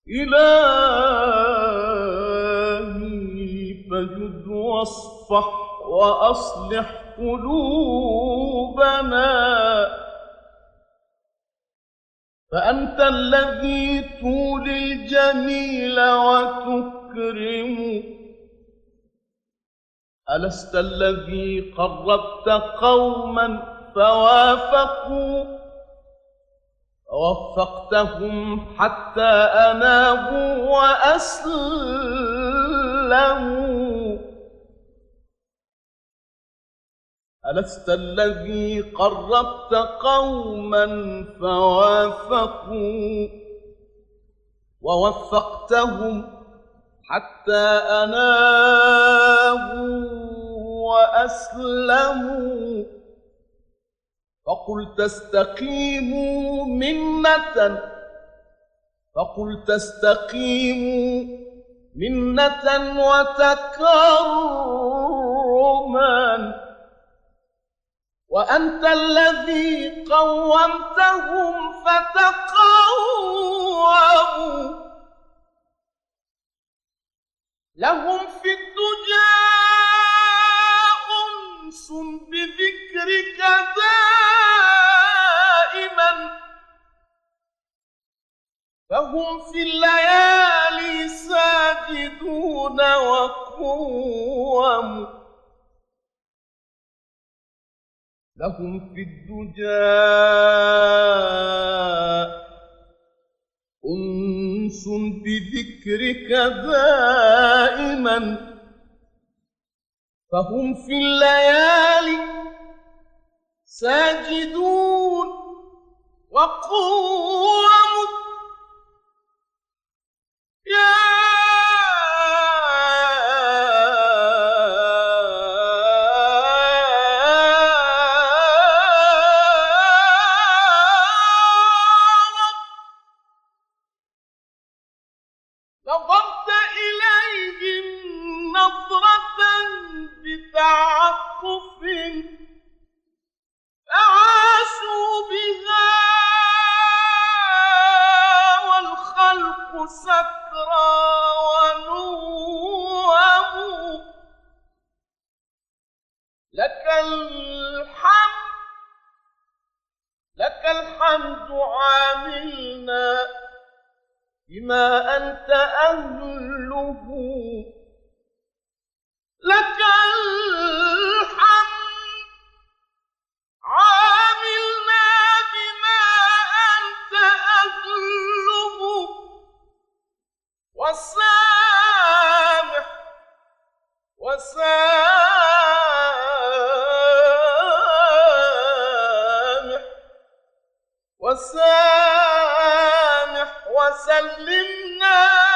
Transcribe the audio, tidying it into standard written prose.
إلهي فجد واصفح وأصلح قلوبنا، فأنت الذي تولي الجميل وتكرم. ألست الذي قربت قوما فوفقتهم حتى أنابوا وأسلموا؟ ألست الذي قربت قوما ووفقتهم حتى أنابوا وأسلموا؟ فقلت استقيموا منة وتكرما، وأنت الذي قومتهم فتقوموا. لهم في الدجى أنس بذكرك دائما، فهم في الليالي ساجدون وقوموا. لهم في الدجى أنس بذكرك دائما، فهم في الليالي ساجدون وقوموا. يا نظرت إليهم نظرة بتعطف فعاشوا بها والخلق سكرى ونوموا. لك الحمد عاملنا بما أنت أهله. لك الحمد عاملنا بما أنت أهله، وسامح وسلمنا